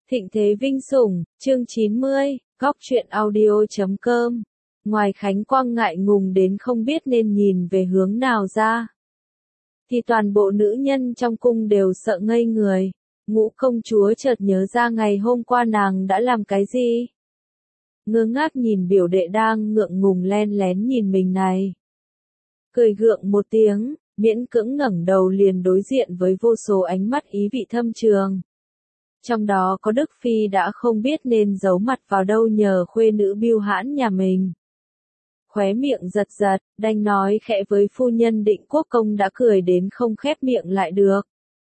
Thịnh thế vinh sủng, chương 90, góc truyện audio.com. Ngoài Khánh Quang ngại ngùng đến không biết nên nhìn về hướng nào ra, thì toàn bộ nữ nhân trong cung đều sợ ngây người. Ngũ công chúa chợt nhớ ra ngày hôm qua nàng đã làm cái gì. Ngơ ngác nhìn biểu đệ đang ngượng ngùng len lén nhìn mình này. Cười gượng một tiếng, miễn cưỡng ngẩng đầu liền đối diện với vô số ánh mắt ý vị thâm trường. Trong đó có Đức Phi đã không biết nên giấu mặt vào đâu nhờ khuê nữ bưu hãn nhà mình. Khóe miệng giật giật, đành nói khẽ với phu nhân Định Quốc công đã cười đến không khép miệng lại được.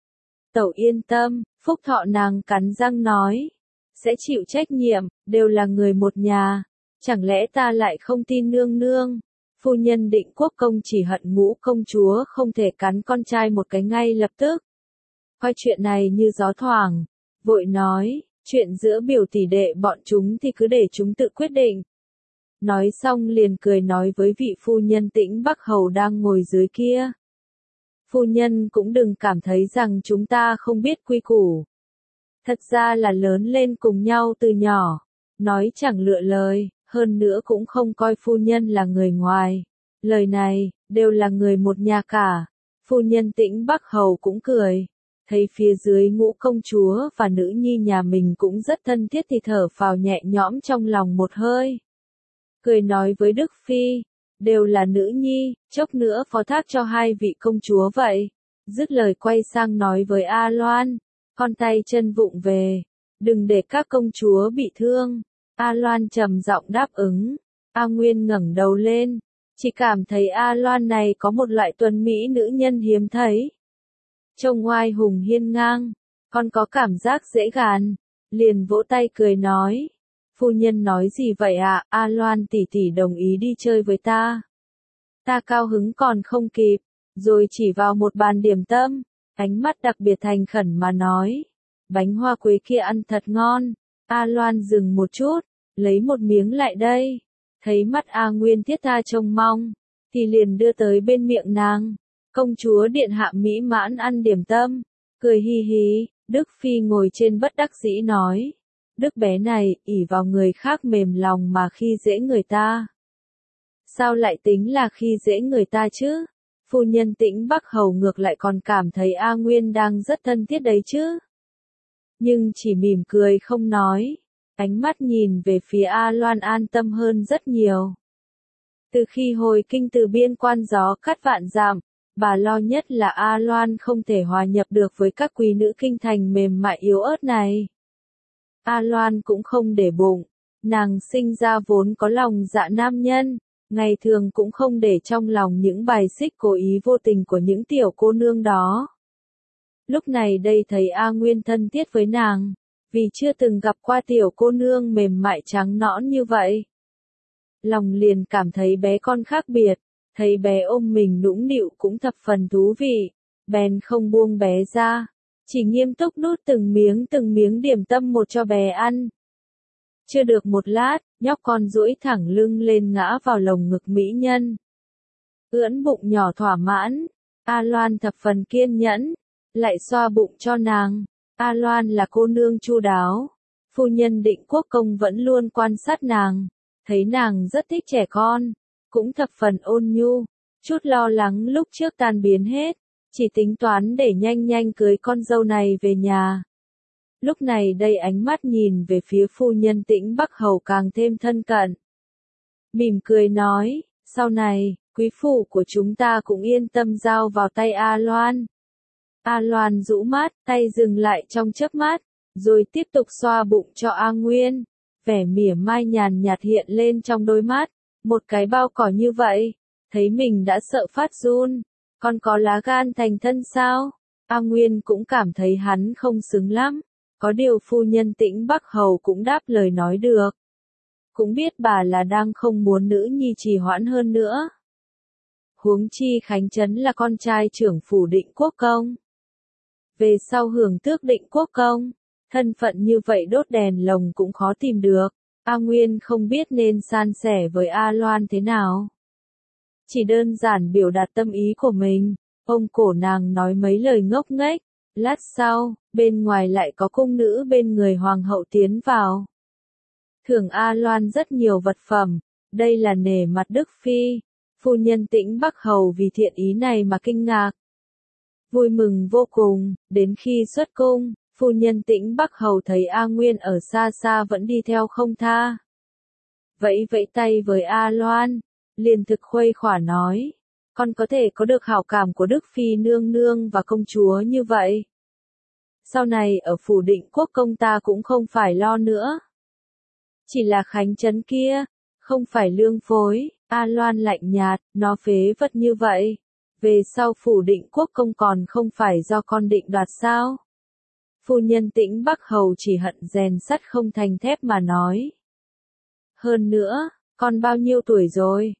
Tẩu yên tâm, phúc thọ nàng cắn răng nói. Sẽ chịu trách nhiệm, đều là người một nhà. Chẳng lẽ ta lại không tin nương nương? Phu nhân Định Quốc công chỉ hận Ngũ công chúa không thể cắn con trai một cái ngay lập tức. Coi chuyện này như gió thoảng. Vội nói, chuyện giữa biểu tỷ đệ bọn chúng thì cứ để chúng tự quyết định. Nói xong liền cười nói với vị phu nhân Tĩnh Bắc Hầu đang ngồi dưới kia. Phu nhân cũng đừng cảm thấy rằng chúng ta không biết quy củ. Thật ra là lớn lên cùng nhau từ nhỏ, nói chẳng lựa lời, hơn nữa cũng không coi phu nhân là người ngoài. Lời này, đều là người một nhà cả. Phu nhân Tĩnh Bắc Hầu cũng cười. Thấy phía dưới Ngũ công chúa và nữ nhi nhà mình cũng rất thân thiết thì thở phào nhẹ nhõm trong lòng một hơi. Cười nói với Đức Phi, đều là nữ nhi, chốc nữa phó thác cho hai vị công chúa vậy. Dứt lời quay sang nói với A Loan, con tay chân vụng về, đừng để các công chúa bị thương. A Loan trầm giọng đáp ứng. A Nguyên ngẩng đầu lên, chỉ cảm thấy A Loan này có một loại tuấn mỹ nữ nhân hiếm thấy. Trông oai hùng hiên ngang, con có cảm giác dễ gàn, liền vỗ tay cười nói. Phu nhân nói gì vậy ạ? A Loan tỷ tỷ đồng ý đi chơi với ta. Ta cao hứng còn không kịp, rồi chỉ vào một bàn điểm tâm, ánh mắt đặc biệt thành khẩn mà nói. Bánh hoa quế kia ăn thật ngon. A Loan dừng một chút, lấy một miếng lại đây. Thấy mắt A Nguyên thiết tha trông mong, thì liền đưa tới bên miệng nàng. Công chúa điện hạ mỹ mãn ăn điểm tâm, cười hi hi. Đức Phi ngồi trên bất đắc dĩ nói. Đức bé này, ỷ vào người khác mềm lòng mà khi dễ người ta. Sao lại tính là khi dễ người ta chứ? Phu nhân Tĩnh Bắc Hầu ngược lại còn cảm thấy A Nguyên đang rất thân thiết đấy chứ. Nhưng chỉ mỉm cười không nói. Ánh mắt nhìn về phía A Loan an tâm hơn rất nhiều. Từ khi hồi kinh từ biên quan gió cắt vạn dặm, bà lo nhất là A Loan không thể hòa nhập được với các quý nữ kinh thành mềm mại yếu ớt này. A Loan cũng không để bụng, nàng sinh ra vốn có lòng dạ nam nhân, ngày thường cũng không để trong lòng những bài xích cố ý vô tình của những tiểu cô nương đó. Lúc này đây thấy A Nguyên thân thiết với nàng, vì chưa từng gặp qua tiểu cô nương mềm mại trắng nõn như vậy. Lòng liền cảm thấy bé con khác biệt, thấy bé ôm mình nũng nịu cũng thập phần thú vị, bèn không buông bé ra. Chỉ nghiêm túc nuốt từng miếng điểm tâm một cho bé ăn. Chưa được một lát, nhóc con duỗi thẳng lưng lên ngã vào lồng ngực mỹ nhân. Ưỡn bụng nhỏ thỏa mãn, A Loan thập phần kiên nhẫn, lại xoa bụng cho nàng. A Loan là cô nương chu đáo. Phu nhân Định Quốc công vẫn luôn quan sát nàng, thấy nàng rất thích trẻ con, cũng thập phần ôn nhu, chút lo lắng lúc trước tan biến hết. Chỉ tính toán để nhanh nhanh cưới con dâu này về nhà. Lúc này đây ánh mắt nhìn về phía phu nhân Tĩnh Bắc Hầu càng thêm thân cận. Mỉm cười nói, sau này, quý phụ của chúng ta cũng yên tâm giao vào tay A Loan. A Loan rũ mắt, tay dừng lại trong chớp mắt, rồi tiếp tục xoa bụng cho A Nguyên. Vẻ mỉa mai nhàn nhạt hiện lên trong đôi mắt, một cái bao cỏ như vậy, thấy mình đã sợ phát run. Con có lá gan thành thân sao? A Nguyên cũng cảm thấy hắn không xứng lắm. Có điều phu nhân Tĩnh Bắc Hầu cũng đáp lời nói được. Cũng biết bà là đang không muốn nữ nhi trì hoãn hơn nữa. Huống chi Khánh Trấn là con trai trưởng phủ Định Quốc công. Về sau hưởng tước Định Quốc công, thân phận như vậy đốt đèn lồng cũng khó tìm được. A Nguyên không biết nên san sẻ với A Loan thế nào. Chỉ đơn giản biểu đạt tâm ý của mình, ôm cổ nàng nói mấy lời ngốc nghếch, Lát sau, bên ngoài lại có cung nữ bên người hoàng hậu tiến vào. Thưởng A Loan rất nhiều vật phẩm, đây là nể mặt Đức Phi. Phu nhân Tĩnh Bắc Hầu vì thiện ý này mà kinh ngạc. Vui mừng vô cùng, đến khi xuất cung, phu nhân Tĩnh Bắc Hầu thấy A Nguyên ở xa xa vẫn đi theo không tha. Vẫy vẫy tay với A Loan, liền thực khuây khỏa nói, con có thể có được hảo cảm của Đức Phi nương nương và công chúa như vậy. Sau này ở phủ Định Quốc công ta cũng không phải lo nữa. Chỉ là Khánh Trấn kia, không phải lương phối. A Loan lạnh nhạt, nó phế vật như vậy. Về sau phủ Định Quốc công còn không phải do con định đoạt sao? Phu nhân Tĩnh Bắc Hầu chỉ hận rèn sắt không thành thép mà nói. Hơn nữa, con bao nhiêu tuổi rồi?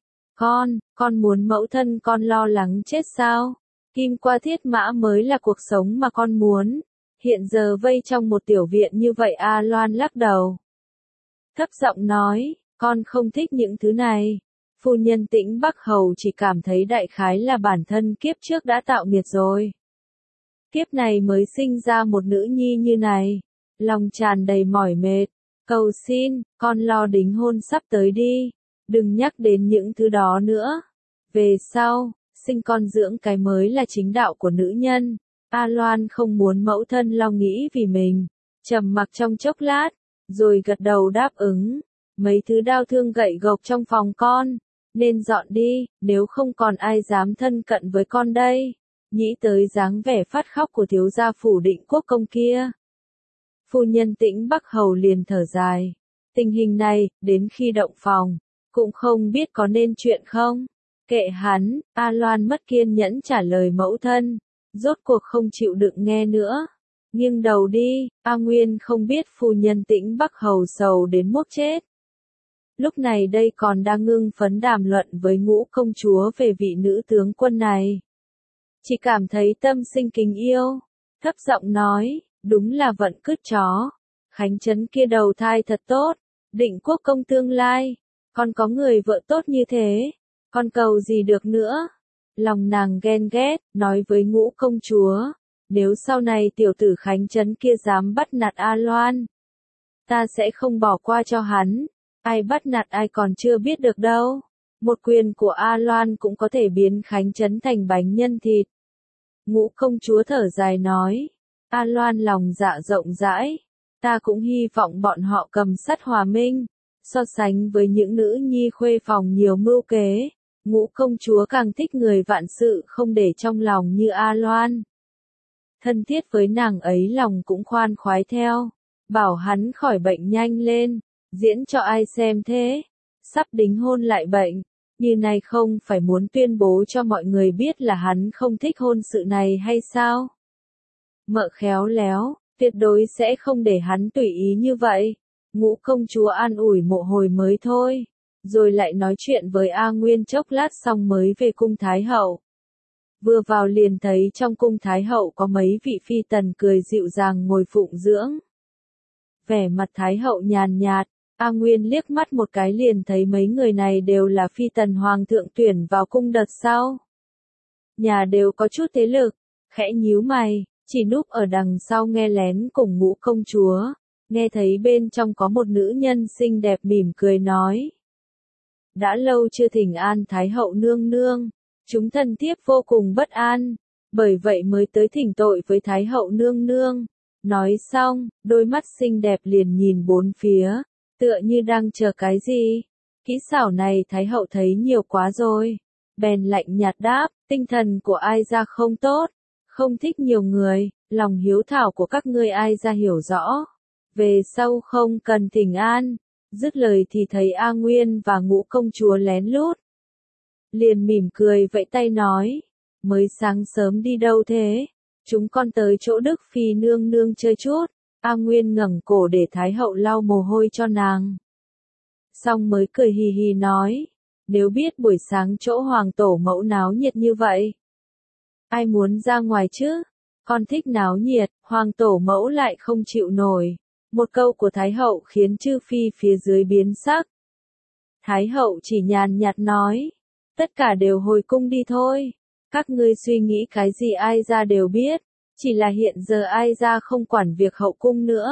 Con muốn mẫu thân con lo lắng chết sao? Kim qua thiết mã mới là cuộc sống mà con muốn. Hiện giờ vây trong một tiểu viện như vậy. A Loan lắc đầu. Thấp giọng nói, con không thích những thứ này. Phu nhân Tĩnh Bắc Hầu chỉ cảm thấy đại khái là bản thân kiếp trước đã tạo nghiệt rồi. Kiếp này mới sinh ra một nữ nhi như này. Lòng tràn đầy mỏi mệt. Cầu xin, con lo đính hôn sắp tới đi. Đừng nhắc đến những thứ đó nữa. Về sau, sinh con dưỡng cái mới là chính đạo của nữ nhân. A Loan không muốn mẫu thân lo nghĩ vì mình. Trầm mặc trong chốc lát, rồi gật đầu đáp ứng. Mấy thứ đao thương gậy gộc trong phòng con, nên dọn đi, nếu không còn ai dám thân cận với con đây. Nghĩ tới dáng vẻ phát khóc của thiếu gia phủ Định Quốc công kia. Phu nhân Tĩnh Bắc Hầu liền thở dài. Tình hình này, đến khi động phòng, cũng không biết có nên chuyện không. Kệ hắn, A Loan mất kiên nhẫn trả lời mẫu thân. Rốt cuộc không chịu đựng nghe nữa. Nghiêng đầu đi, A Nguyên không biết phu nhân Tĩnh Bắc Hầu sầu đến mốc chết. Lúc này đây còn đang ngưng phấn đàm luận với Ngũ công chúa về vị nữ tướng quân này. Chỉ cảm thấy tâm sinh kính yêu. Thấp giọng nói, đúng là vận cứt chó. Khánh Trấn kia đầu thai thật tốt. Định Quốc công tương lai. Con có người vợ tốt như thế. Con cầu gì được nữa. Lòng nàng ghen ghét, nói với Ngũ công chúa. Nếu sau này tiểu tử Khánh Trấn kia dám bắt nạt A Loan, ta sẽ không bỏ qua cho hắn. Ai bắt nạt ai còn chưa biết được đâu. Một quyền của A Loan cũng có thể biến Khánh Trấn thành bánh nhân thịt. Ngũ công chúa thở dài nói. A Loan lòng dạ rộng rãi. Ta cũng hy vọng bọn họ cầm sắt hòa minh. So sánh với những nữ nhi khuê phòng nhiều mưu kế, Ngũ công chúa càng thích người vạn sự không để trong lòng như A Loan. Thân thiết với nàng ấy lòng cũng khoan khoái theo. Bảo hắn khỏi bệnh nhanh lên. Diễn cho ai xem thế? Sắp đính hôn lại bệnh. Như này không phải muốn tuyên bố cho mọi người biết là hắn không thích hôn sự này hay sao? Mợ khéo léo, tuyệt đối sẽ không để hắn tùy ý như vậy. Ngũ công chúa an ủi một hồi mới thôi. Rồi lại nói chuyện với A Nguyên chốc lát xong mới về cung Thái hậu. Vừa vào liền thấy trong cung Thái hậu có mấy vị phi tần cười dịu dàng ngồi phụng dưỡng. Vẻ mặt Thái hậu nhàn nhạt, A Nguyên liếc mắt một cái liền thấy mấy người này đều là phi tần hoàng thượng tuyển vào cung đợt sau. Nhà đều có chút thế lực, khẽ nhíu mày, chỉ núp ở đằng sau nghe lén cùng Ngũ công chúa, nghe thấy bên trong có một nữ nhân xinh đẹp mỉm cười nói. Đã lâu chưa thỉnh an Thái hậu nương nương, chúng thần thiếp vô cùng bất an, bởi vậy mới tới thỉnh tội với Thái hậu nương nương. Nói xong, đôi mắt xinh đẹp liền nhìn bốn phía, tựa như đang chờ cái gì. Kỹ xảo này Thái hậu thấy nhiều quá rồi. Bèn lạnh nhạt đáp, tinh thần của ai ra không tốt, không thích nhiều người, lòng hiếu thảo của các ngươi ai ra hiểu rõ. Về sau không cần thỉnh an. Dứt lời thì thấy A Nguyên và Ngũ công chúa lén lút. Liền mỉm cười vẫy tay nói, mới sáng sớm đi đâu thế? Chúng con tới chỗ Đức Phi nương nương chơi chút. A Nguyên ngẩng cổ để Thái hậu lau mồ hôi cho nàng. Xong mới cười hì hì nói, nếu biết buổi sáng chỗ hoàng tổ mẫu náo nhiệt như vậy, ai muốn ra ngoài chứ? Con thích náo nhiệt, hoàng tổ mẫu lại không chịu nổi. Một câu của Thái hậu khiến chư phi phía dưới biến sắc. Thái hậu chỉ nhàn nhạt nói, tất cả đều hồi cung đi thôi. Các ngươi suy nghĩ cái gì ai ra đều biết. Chỉ là hiện giờ ai ra không quản việc hậu cung nữa.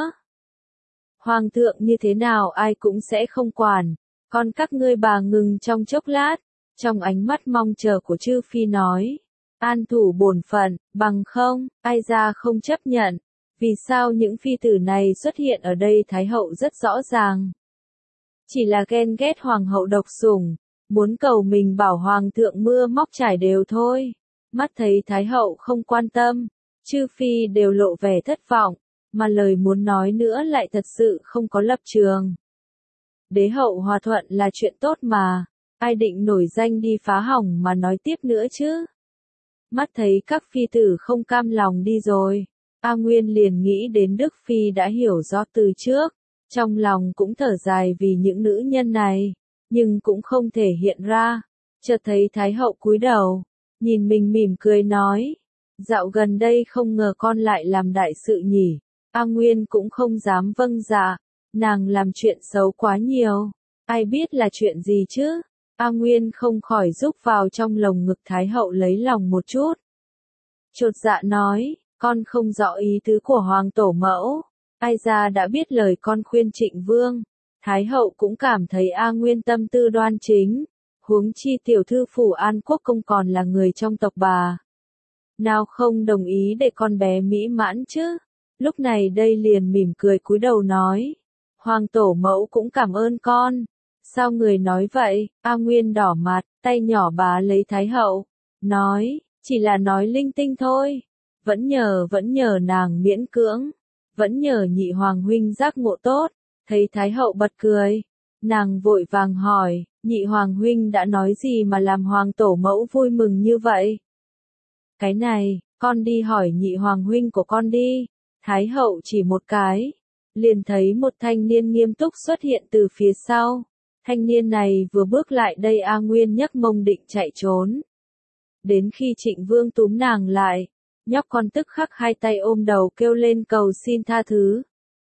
Hoàng thượng như thế nào ai cũng sẽ không quản, còn các ngươi bà ngừng trong chốc lát, trong ánh mắt mong chờ của chư phi nói, an thủ bổn phận, bằng không, ai ra không chấp nhận, vì sao những phi tử này xuất hiện ở đây Thái hậu rất rõ ràng. Chỉ là ghen ghét hoàng hậu độc sủng, muốn cầu mình bảo hoàng thượng mưa móc trải đều thôi, mắt thấy Thái hậu không quan tâm, chư phi đều lộ vẻ thất vọng, mà lời muốn nói nữa lại thật sự không có lập trường. Đế hậu hòa thuận là chuyện tốt mà, ai định nổi danh đi phá hỏng mà nói tiếp nữa chứ. Mắt thấy các phi tử không cam lòng đi rồi, A Nguyên liền nghĩ đến Đức Phi đã hiểu rõ từ trước, trong lòng cũng thở dài vì những nữ nhân này, nhưng cũng không thể hiện ra. Chợt thấy Thái hậu cúi đầu, nhìn mình mỉm cười nói, dạo gần đây không ngờ con lại làm đại sự nhỉ. A Nguyên cũng không dám vâng dạ, nàng làm chuyện xấu quá nhiều, ai biết là chuyện gì chứ. A Nguyên không khỏi rúc vào trong lồng ngực Thái hậu lấy lòng một chút. Chột dạ nói, con không rõ ý tứ của hoàng tổ mẫu, ai ra đã biết lời con khuyên Trịnh Vương. Thái hậu cũng cảm thấy A Nguyên tâm tư đoan chính, huống chi tiểu thư phủ An Quốc công còn là người trong tộc bà. Nào không đồng ý để con bé mỹ mãn chứ. Lúc này đây liền mỉm cười cúi đầu nói, hoàng tổ mẫu cũng cảm ơn con. Sao người nói vậy? A Nguyên đỏ mặt, tay nhỏ bá lấy Thái hậu, nói, chỉ là nói linh tinh thôi. Vẫn nhờ nàng miễn cưỡng, vẫn nhờ nhị hoàng huynh giác ngộ tốt. Thấy Thái hậu bật cười, nàng vội vàng hỏi, nhị hoàng huynh đã nói gì mà làm hoàng tổ mẫu vui mừng như vậy? Cái này, con đi hỏi nhị hoàng huynh của con đi. Thái hậu chỉ một cái, liền thấy một thanh niên nghiêm túc xuất hiện từ phía sau. Thanh niên này vừa bước lại đây A Nguyên nhấc mông định chạy trốn. Đến khi Trịnh Vương túm nàng lại, nhóc con tức khắc hai tay ôm đầu kêu lên cầu xin tha thứ.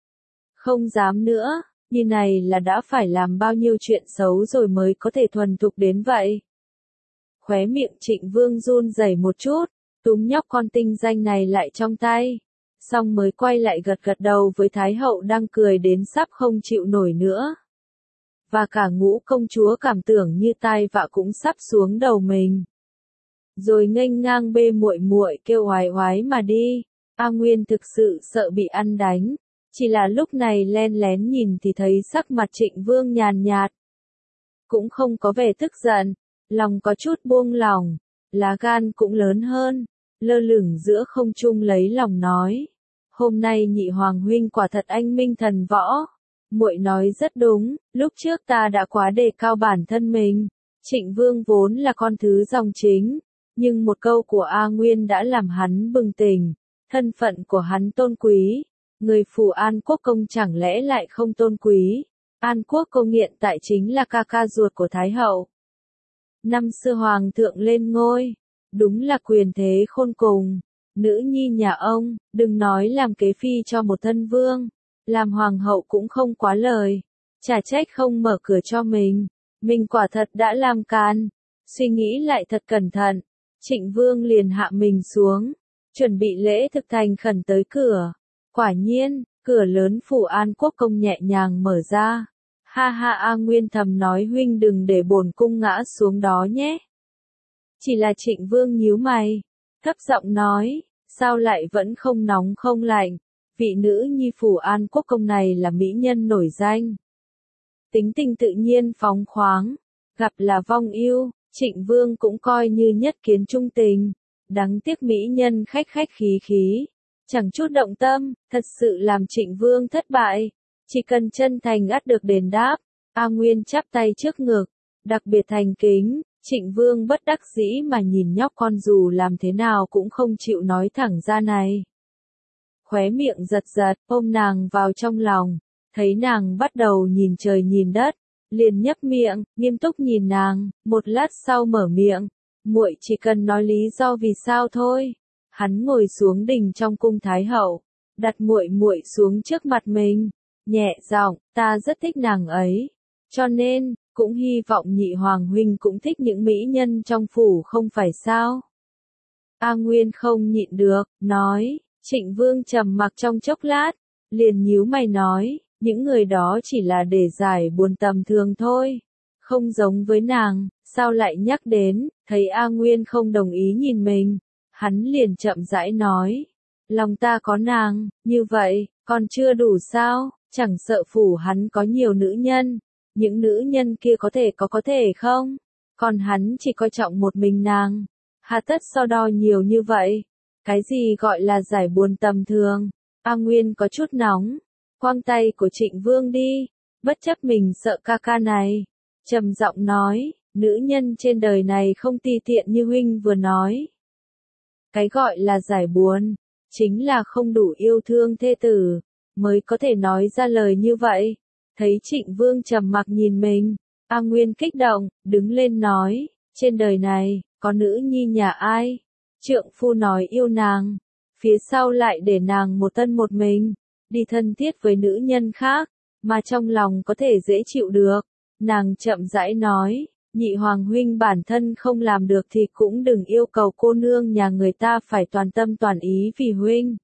Không dám nữa, như này là đã phải làm bao nhiêu chuyện xấu rồi mới có thể thuần thục đến vậy. Khóe miệng Trịnh Vương run rẩy một chút, túm nhóc con tinh danh này lại trong tay. Xong mới quay lại gật gật đầu với Thái hậu đang cười đến sắp không chịu nổi nữa. Và cả Ngũ công chúa cảm tưởng như tai vạ cũng sắp xuống đầu mình. Rồi nghênh ngang bê muội muội kêu oái oái mà đi. A Nguyên thực sự sợ bị ăn đánh, chỉ là lúc này len lén nhìn thì thấy sắc mặt Trịnh Vương nhàn nhạt. Cũng không có vẻ tức giận, lòng có chút buông lỏng, lá gan cũng lớn hơn, lơ lửng giữa không trung lấy lòng nói. Hôm nay nhị hoàng huynh quả thật anh minh thần võ. Muội nói rất đúng, lúc trước ta đã quá đề cao bản thân mình. Trịnh Vương vốn là con thứ dòng chính, nhưng một câu của A Nguyên đã làm hắn bừng tỉnh. Thân phận của hắn tôn quý, người phủ An Quốc công chẳng lẽ lại không tôn quý. An Quốc công hiện tại chính là ca ca ruột của Thái hậu. Năm xưa hoàng thượng lên ngôi, đúng là quyền thế khôn cùng. Nữ nhi nhà ông, đừng nói làm kế phi cho một thân vương, làm hoàng hậu cũng không quá lời, chả trách không mở cửa cho mình quả thật đã làm can. Suy nghĩ lại thật cẩn thận, Trịnh Vương liền hạ mình xuống, chuẩn bị lễ thực thành khẩn tới cửa. Quả nhiên, cửa lớn phủ An Quốc công nhẹ nhàng mở ra. Ha ha, A Nguyên thầm nói huynh đừng để bổn cung ngã xuống đó nhé. Chỉ là Trịnh Vương nhíu mày, thấp giọng nói, sao lại vẫn không nóng không lạnh, vị nữ nhi phủ An Quốc công này là mỹ nhân nổi danh. Tính tình tự nhiên phóng khoáng, gặp là vong ưu, Trịnh Vương cũng coi như nhất kiến trung tình, đáng tiếc mỹ nhân khách khách khí khí, chẳng chút động tâm, thật sự làm Trịnh Vương thất bại, chỉ cần chân thành ắt được đền đáp. A Nguyên chắp tay trước ngực, đặc biệt thành kính. Trịnh Vương bất đắc dĩ mà nhìn nhóc con dù làm thế nào cũng không chịu nói thẳng ra này. Khóe miệng giật giật, ôm nàng vào trong lòng, thấy nàng bắt đầu nhìn trời nhìn đất, liền nhấp miệng, nghiêm túc nhìn nàng, một lát sau mở miệng, muội chỉ cần nói lý do vì sao thôi. Hắn ngồi xuống đình trong cung Thái hậu, đặt muội muội xuống trước mặt mình, nhẹ giọng, ta rất thích nàng ấy, cho nên cũng hy vọng nhị hoàng huynh cũng thích những mỹ nhân trong phủ không phải sao? A Nguyên không nhịn được, nói, Trịnh Vương trầm mặc trong chốc lát, liền nhíu mày nói, những người đó chỉ là để giải buồn tầm thường thôi, không giống với nàng, sao lại nhắc đến, thấy A Nguyên không đồng ý nhìn mình, hắn liền chậm rãi nói, lòng ta có nàng, như vậy, còn chưa đủ sao, chẳng sợ phủ hắn có nhiều nữ nhân, những nữ nhân kia có thể không, còn hắn chỉ coi trọng một mình nàng, hà tất so đo nhiều như vậy, cái gì gọi là giải buồn tầm thường, A Nguyên có chút nóng, quăng tay của Trịnh Vương đi, bất chấp mình sợ ca ca này, trầm giọng nói, nữ nhân trên đời này không ti tiện như huynh vừa nói. Cái gọi là giải buồn, chính là không đủ yêu thương thê tử, mới có thể nói ra lời như vậy. Thấy Trịnh Vương trầm mặc nhìn mình, A Nguyên kích động, đứng lên nói, trên đời này, có nữ nhi nhà ai? Trượng phu nói yêu nàng, phía sau lại để nàng một thân một mình, đi thân thiết với nữ nhân khác, mà trong lòng có thể dễ chịu được. Nàng chậm rãi nói, nhị hoàng huynh bản thân không làm được thì cũng đừng yêu cầu cô nương nhà người ta phải toàn tâm toàn ý vì huynh.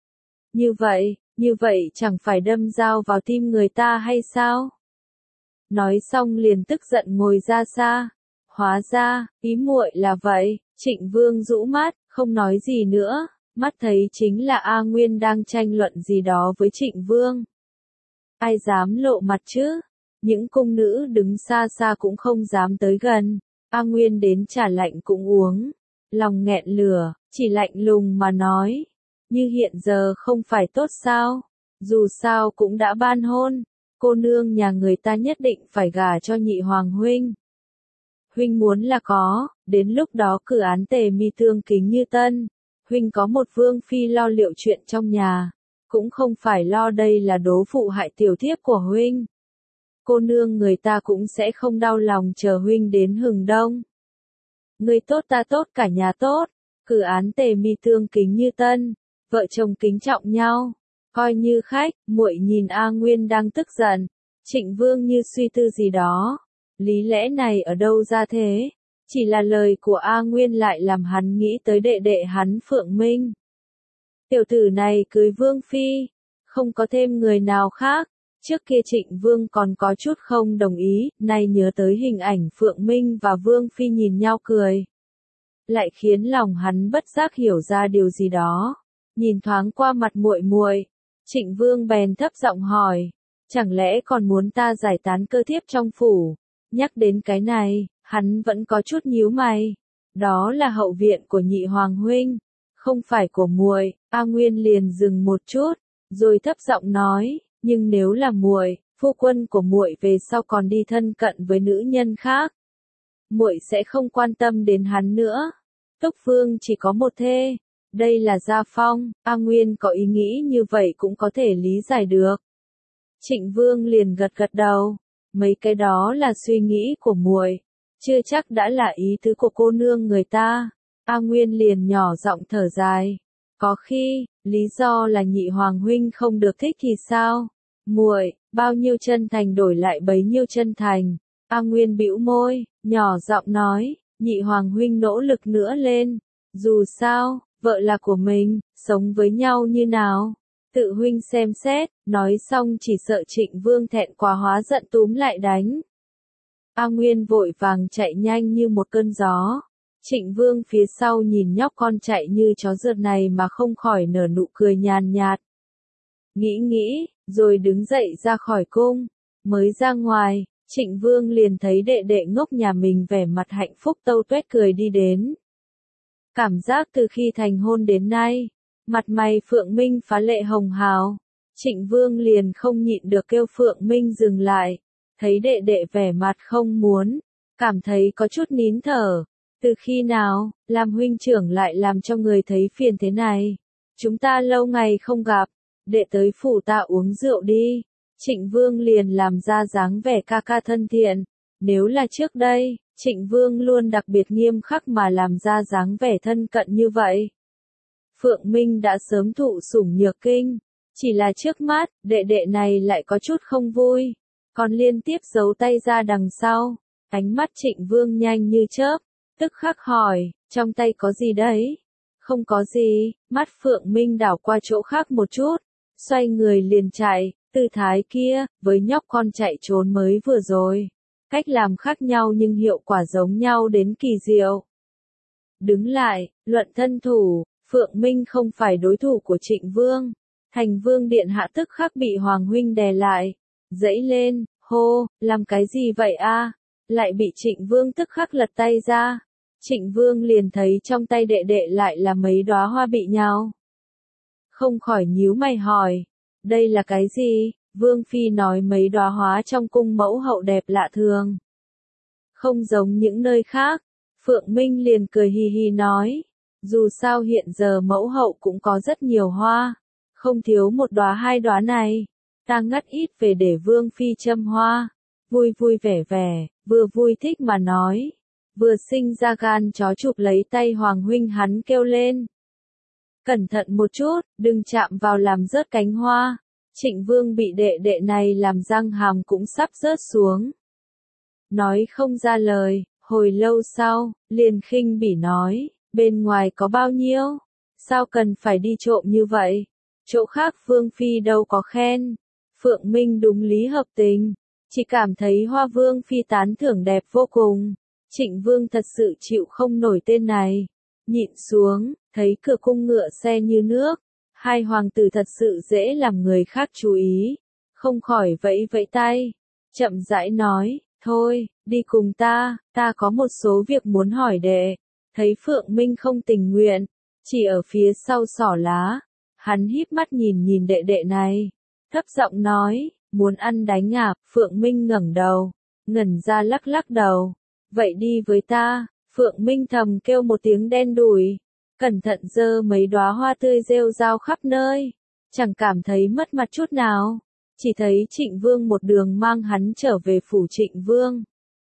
Như vậy chẳng phải đâm dao vào tim người ta hay sao? Nói xong liền tức giận ngồi ra xa. Hóa ra, ý muội là vậy, Trịnh Vương rũ mắt, không nói gì nữa, mắt thấy chính là A Nguyên đang tranh luận gì đó với Trịnh Vương. Ai dám lộ mặt chứ? Những cung nữ đứng xa xa cũng không dám tới gần, A Nguyên đến trà lạnh cũng uống, lòng nghẹn lửa, chỉ lạnh lùng mà nói, như hiện giờ không phải tốt sao, dù sao cũng đã ban hôn, cô nương nhà người ta nhất định phải gả cho nhị hoàng huynh. Huynh muốn là có, đến lúc đó cử án Tề Mi tương kính như tân, huynh có một vương phi lo liệu chuyện trong nhà, cũng không phải lo đây là đố phụ hại tiểu thiếp của huynh. Cô nương người ta cũng sẽ không đau lòng chờ huynh đến hừng đông. Người tốt ta tốt cả nhà tốt, cử án Tề Mi tương kính như tân, vợ chồng kính trọng nhau, coi như khách. Muội nhìn A Nguyên đang tức giận, Trịnh Vương như suy tư gì đó, lý lẽ này ở đâu ra thế? Chỉ là lời của A Nguyên lại làm hắn nghĩ tới đệ đệ hắn Phượng Minh. Tiểu tử này cưới Vương phi, không có thêm người nào khác. Trước kia Trịnh Vương còn có chút không đồng ý, nay nhớ tới hình ảnh Phượng Minh và Vương phi nhìn nhau cười, lại khiến lòng hắn bất giác hiểu ra điều gì đó. Nhìn thoáng qua mặt muội muội, Trịnh Vương bèn thấp giọng hỏi, chẳng lẽ còn muốn ta giải tán cơ thiếp trong phủ? Nhắc đến cái này, hắn vẫn có chút nhíu mày. Đó là hậu viện của nhị hoàng huynh, không phải của muội. A Nguyên liền dừng một chút, rồi thấp giọng nói, nhưng nếu là muội, phu quân của muội về sau còn đi thân cận với nữ nhân khác, muội sẽ không quan tâm đến hắn nữa. Túc Vương chỉ có một thê, đây là gia phong. A Nguyên có ý nghĩ như vậy cũng có thể lý giải được. Trịnh Vương liền gật gật đầu, mấy cái đó là suy nghĩ của muội, chưa chắc đã là ý tứ của cô nương người ta. A Nguyên liền nhỏ giọng thở dài, có khi, lý do là nhị hoàng huynh không được thích thì sao? Muội, bao nhiêu chân thành đổi lại bấy nhiêu chân thành. A Nguyên bĩu môi, nhỏ giọng nói, nhị hoàng huynh nỗ lực nữa lên, dù sao, vợ là của mình, sống với nhau như nào? Tự huynh xem xét. Nói xong chỉ sợ Trịnh Vương thẹn quá hóa giận túm lại đánh. A Nguyên vội vàng chạy nhanh như một cơn gió. Trịnh Vương phía sau nhìn nhóc con chạy như chó rượt này mà không khỏi nở nụ cười nhàn nhạt. Nghĩ, rồi đứng dậy ra khỏi cung. Mới ra ngoài, Trịnh Vương liền thấy đệ đệ ngốc nhà mình vẻ mặt hạnh phúc tâu tuét cười đi đến. Cảm giác từ khi thành hôn đến nay, mặt mày Phượng Minh phá lệ hồng hào. Trịnh Vương liền không nhịn được kêu Phượng Minh dừng lại. Thấy đệ đệ vẻ mặt không muốn, cảm thấy có chút nín thở. Từ khi nào, làm huynh trưởng lại làm cho người thấy phiền thế này? Chúng ta lâu ngày không gặp, đệ tới phủ ta uống rượu đi. Trịnh Vương liền làm ra dáng vẻ ca ca thân thiện. Nếu là trước đây, Trịnh Vương luôn đặc biệt nghiêm khắc mà làm ra dáng vẻ thân cận như vậy. Phượng Minh đã sớm thụ sủng nhược kinh. Chỉ là trước mắt, đệ đệ này lại có chút không vui, còn liên tiếp giấu tay ra đằng sau. Ánh mắt Trịnh Vương nhanh như chớp, tức khắc hỏi, trong tay có gì đấy? Không có gì, mắt Phượng Minh đảo qua chỗ khác một chút, xoay người liền chạy, tư thái kia, với nhóc con chạy trốn mới vừa rồi. Cách làm khác nhau nhưng hiệu quả giống nhau đến kỳ diệu. Đứng lại, luận thân thủ, Phượng Minh không phải đối thủ của Trịnh Vương. Thành Vương điện hạ tức khắc bị Hoàng huynh đè lại, dẫy lên, hô, làm cái gì vậy a? Lại bị Trịnh Vương tức khắc lật tay ra. Trịnh Vương liền thấy trong tay đệ đệ lại là mấy đóa hoa bị nhào. Không khỏi nhíu mày hỏi, đây là cái gì? Vương Phi nói mấy đóa hoa trong cung mẫu hậu đẹp lạ thường. Không giống những nơi khác. Phượng Minh liền cười hì hì nói, dù sao hiện giờ mẫu hậu cũng có rất nhiều hoa, không thiếu một đóa hai đóa này, ta ngắt ít về để Vương Phi châm hoa. Vui vui vẻ vẻ, vừa vui thích mà nói, vừa sinh ra gan chó chụp lấy tay Hoàng huynh hắn kêu lên. Cẩn thận một chút, đừng chạm vào làm rớt cánh hoa. Trịnh Vương bị đệ đệ này làm răng hàm cũng sắp rớt xuống. Nói không ra lời, hồi lâu sau, liền khinh bỉ nói, bên ngoài có bao nhiêu? Sao cần phải đi trộm như vậy? Chỗ khác Vương Phi đâu có khen. Phượng Minh đúng lý hợp tình, chỉ cảm thấy Hoa Vương Phi tán thưởng đẹp vô cùng. Trịnh Vương thật sự chịu không nổi tên này. Nhịn xuống, thấy cửa cung ngựa xe như nước. Hai hoàng tử thật sự dễ làm người khác chú ý. Không khỏi vẫy vẫy tay. Chậm rãi nói, thôi, đi cùng ta có một số việc muốn hỏi đệ. Thấy Phượng Minh không tình nguyện, chỉ ở phía sau xỏ lá. Hắn híp mắt nhìn nhìn đệ đệ này. Thấp giọng nói, muốn ăn đánh à? Phượng Minh ngẩng đầu, ngẩn ra lắc lắc đầu. Vậy đi với ta. Phượng Minh thầm kêu một tiếng đen đủi. Cẩn thận giơ mấy đóa hoa tươi rêu rao khắp nơi. Chẳng cảm thấy mất mặt chút nào. Chỉ thấy Trịnh Vương một đường mang hắn trở về phủ Trịnh Vương.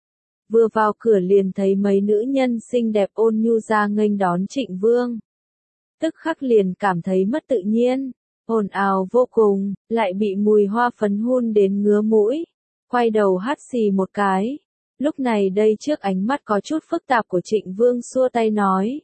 Vừa vào cửa liền thấy mấy nữ nhân xinh đẹp ôn nhu ra nghênh đón Trịnh Vương. Tức khắc liền cảm thấy mất tự nhiên, ồn ào vô cùng, lại bị mùi hoa phấn hun đến ngứa mũi. Quay đầu hắt xì một cái. Lúc này đây trước ánh mắt có chút phức tạp của Trịnh Vương xua tay nói.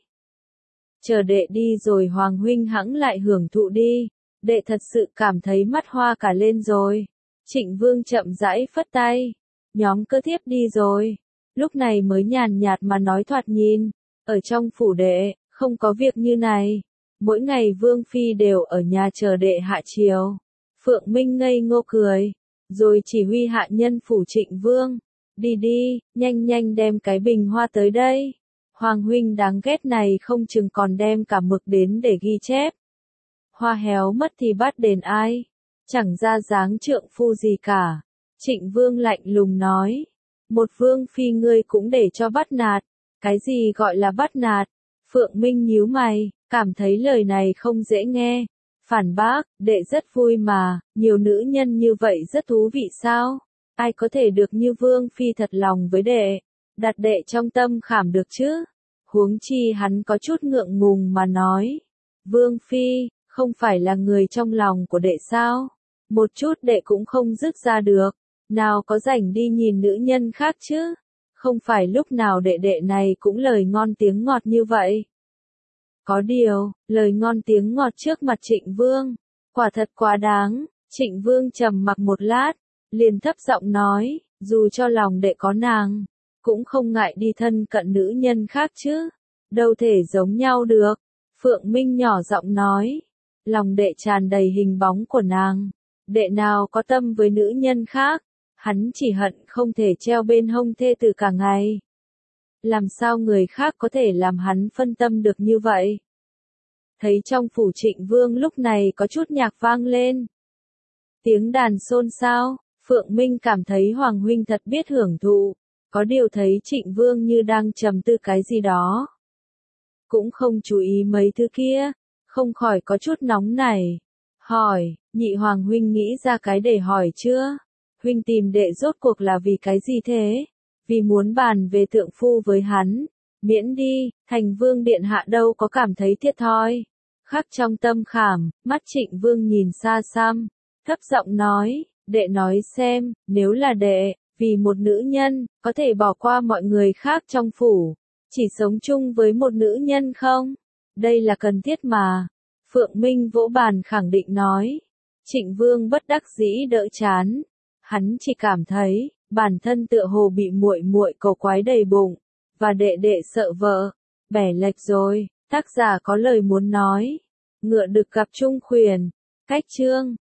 Chờ đệ đi rồi Hoàng huynh hẵng lại hưởng thụ đi. Đệ thật sự cảm thấy mắt hoa cả lên rồi. Trịnh Vương chậm rãi phất tay. Nhóm cơ thiếp đi rồi. Lúc này mới nhàn nhạt mà nói thoạt nhìn. Ở trong phủ đệ, không có việc như này. Mỗi ngày Vương Phi đều ở nhà chờ đệ hạ chiều. Phượng Minh ngây ngô cười. Rồi chỉ huy hạ nhân phủ Trịnh Vương. Đi đi, nhanh nhanh đem cái bình hoa tới đây. Hoàng huynh đáng ghét này không chừng còn đem cả mực đến để ghi chép. Hoa héo mất thì bắt đền ai? Chẳng ra dáng trượng phu gì cả. Trịnh Vương lạnh lùng nói. Một Vương Phi ngươi cũng để cho bắt nạt. Cái gì gọi là bắt nạt? Phượng Minh nhíu mày, cảm thấy lời này không dễ nghe. Phản bác, đệ rất vui mà, nhiều nữ nhân như vậy rất thú vị sao? Ai có thể được như Vương Phi thật lòng với đệ? Đặt đệ trong tâm khảm được chứ? Huống chi hắn có chút ngượng ngùng mà nói. Vương Phi, không phải là người trong lòng của đệ sao? Một chút đệ cũng không dứt ra được. Nào có rảnh đi nhìn nữ nhân khác chứ? Không phải lúc nào đệ đệ này cũng lời ngon tiếng ngọt như vậy. Có điều, lời ngon tiếng ngọt trước mặt Trịnh Vương. Quả thật quá đáng. Trịnh Vương trầm mặc một lát. Liền thấp giọng nói, dù cho lòng đệ có nàng. Cũng không ngại đi thân cận nữ nhân khác chứ. Đâu thể giống nhau được. Phượng Minh nhỏ giọng nói. Lòng đệ tràn đầy hình bóng của nàng. Đệ nào có tâm với nữ nhân khác. Hắn chỉ hận không thể treo bên hông thê tử cả ngày. Làm sao người khác có thể làm hắn phân tâm được như vậy? Thấy trong phủ Trịnh Vương lúc này có chút nhạc vang lên. Tiếng đàn xôn xao, Phượng Minh cảm thấy Hoàng huynh thật biết hưởng thụ. Có điều thấy Trịnh Vương như đang trầm tư cái gì đó. Cũng không chú ý mấy thứ kia, không khỏi có chút nóng nảy. Hỏi, nhị Hoàng huynh nghĩ ra cái để hỏi chưa? Huynh tìm đệ rốt cuộc là vì cái gì thế? Vì muốn bàn về thượng phu với hắn. Miễn đi, Thành Vương điện hạ đâu có cảm thấy thiệt thòi. Khắc trong tâm khảm, mắt Trịnh Vương nhìn xa xăm, thấp giọng nói, đệ nói xem, nếu là đệ, vì một nữ nhân, có thể bỏ qua mọi người khác trong phủ, chỉ sống chung với một nữ nhân không? Đây là cần thiết mà. Phượng Minh vỗ bàn khẳng định nói. Trịnh Vương bất đắc dĩ đỡ chán. Hắn chỉ cảm thấy, bản thân tựa hồ bị muội muội cầu quái đầy bụng, và đệ đệ sợ vợ, bẻ lệch rồi. Tác giả có lời muốn nói. Ngựa được gặp Trung Khuyển. Cách chương.